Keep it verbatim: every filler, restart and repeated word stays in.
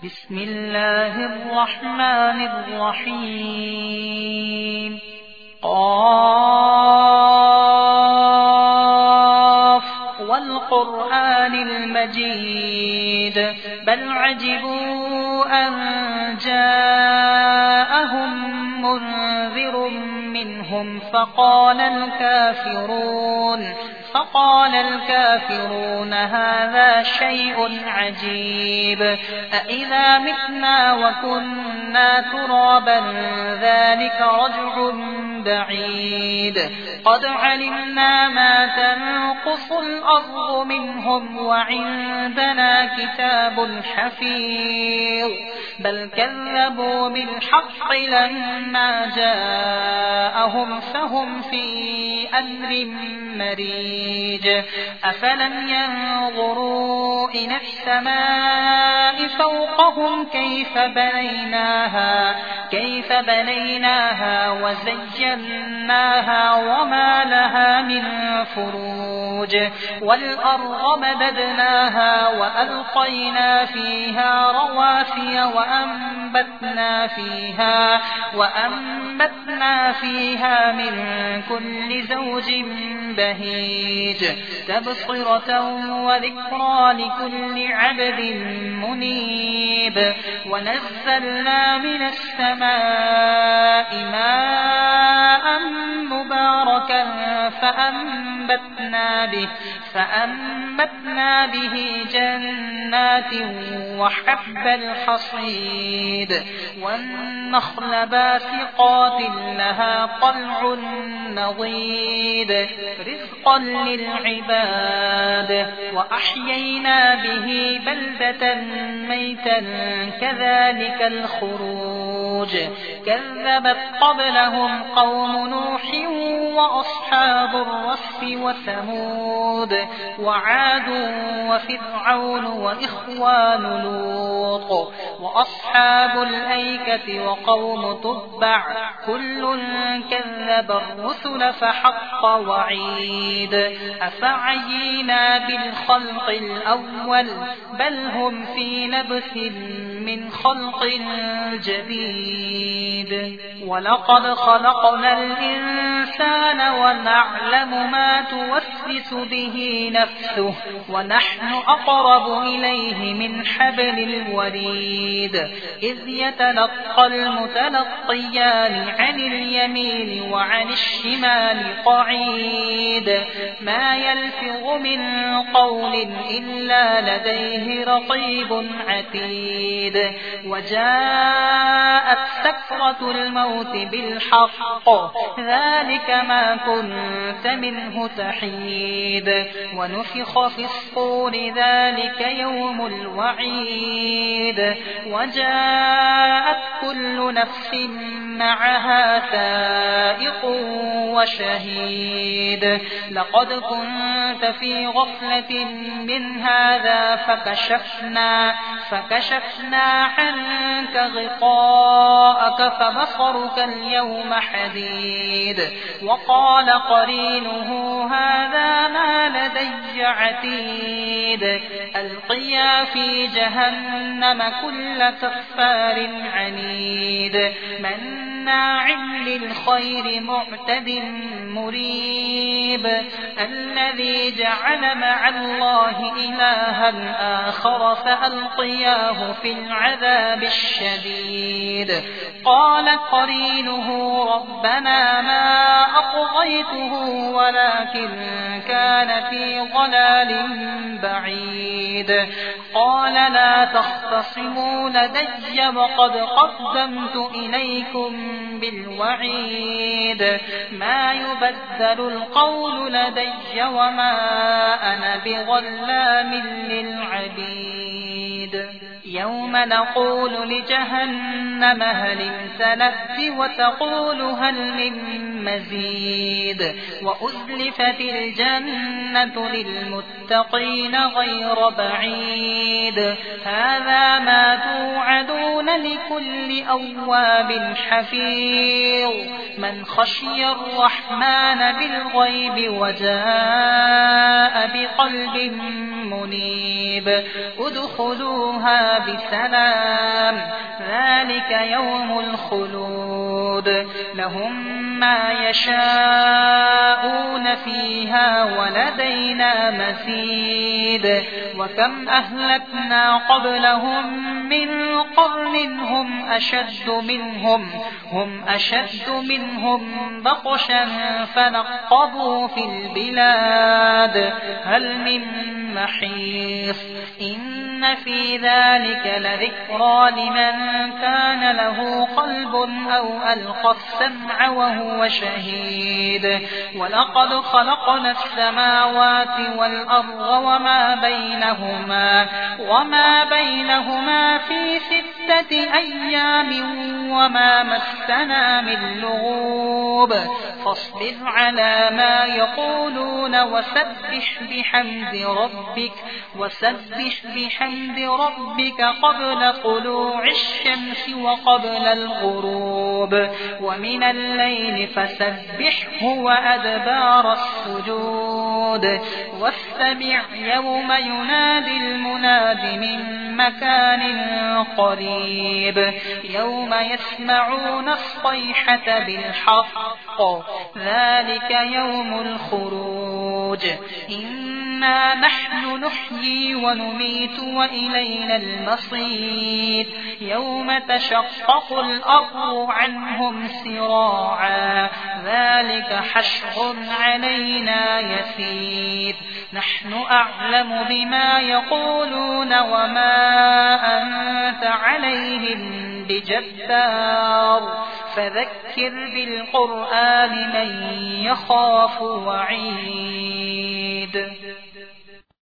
بسم الله الرحمن الرحيم. قاف والقرآن المجيد بل عجبوا أن جاءهم منذر منهم فقال الكافرون فقال الكافرون هذا شيء عجيب أإذا متنا وكنا ترابا ذلك رجع بعيد قد علمنا ما تنقص الأرض منهم وعندنا كتاب حفيظ بل كذبوا بالحق لما جاءهم فهم في أمر مريج أفلم ينظروا إلى السماء فوقهم كيف بنيناها كيف بنيناها وزيناها وما لها من فروج والأرض مددناها وألقينا فيها رواسي وأنبتنا فيها وأنبتنا فيها من كل زوج بهيج تبصرة وذكرى لكل عبد منيب ونزلنا من السماء ماء مباركا فأنبتنا به فأنبتنا به جنات وحب الحصيد والنخل باسقات لها طلع نضيد رزقا للعباد وأحيينا به بلدة ميتا كذلك الخروج كذبت قبلهم قوم نوح وأصحاب الرس وثمود وعاد وفرعون وإخوان لوط وأصحاب الأيكة وقوم تبع كل كذب الرسل فحق وعيد أفعينا بالخلق الأول بل هم في لبث من خلق جديد ولقد خلقنا الإنسان ونعلم ما توسوس به نفسه ونحن أقرب إليه من حبل الوريد إذ يتلقى المتلقيان عن اليمين وعن الشمال قعيد ما يلفظ من قول إلا لديه رقيب عتيد وجاءت سكرة الموت بالحق ذلك ما كنت منه تحيد ونفخ في الصور ذلك يوم الوعيد وجاءت كل نفس معها سائق وشهيد لقد كنت في غفلة من هذا فكشفنا فكشفنا عنك غطاءك فبصرك اليوم حديد وقال قرينه هذا ما لدي عتيد ألقيا في جهنم كل كفار عنيد مناع للخير معتد مريب الذي جعل مع الله إلها آخر فألقياه في العذاب الشديد قال قرينه ربنا ما أطغيته ولكن كان في ضلال بعيد قال لا تختصموا لدي وقد قدمت إليكم بالوعيد ما يبدل القول لدي وما أنا بظلام للعبيد يوم نقول لجهنم هل امتلأت وتقول هل من مزيد وأزلفت الجنة للمتقين غير بعيد هذا ما توعدون لكل أواب حفيظ من خشي الرحمن بالغيب وجاء بقلب منيب ادخلوها بسلام ذلك يوم الخلود لهم ما يشاءون فيها ولدينا مزيد وكم أهلكنا قبلهم من قرن هم أشد منهم هم أشد منهم بطشا فنقبوا في البلاد هل من محيص إن في ذلك لذكرى لمن كان له قلب أو ألقى السمع وهو شهيد ولقد خلقنا السماوات والأرض وما بينهما وما بينهما في ستة أيام وما مسنا من لغوب فاصبر على ما يقولون وسبح بحمد ربك وسبح بحمد ربك قبل طلوع الشمس وقبل الغروب ومن الليل فسبحه وأدبار السجود واستمع يوم ينادي المناد من مكان قريب يوم يسمعون الصيحة بالحق ذلك يوم الخروج إنا نحن نحيي ونميت وإلينا المصير يوم تشقق الأرض عنهم سراعا ذلك حشر علينا يسير نحن أعلم بما يقولون وما أنت عليهم بجبار فذكر بالقرآن من يخاف وعيد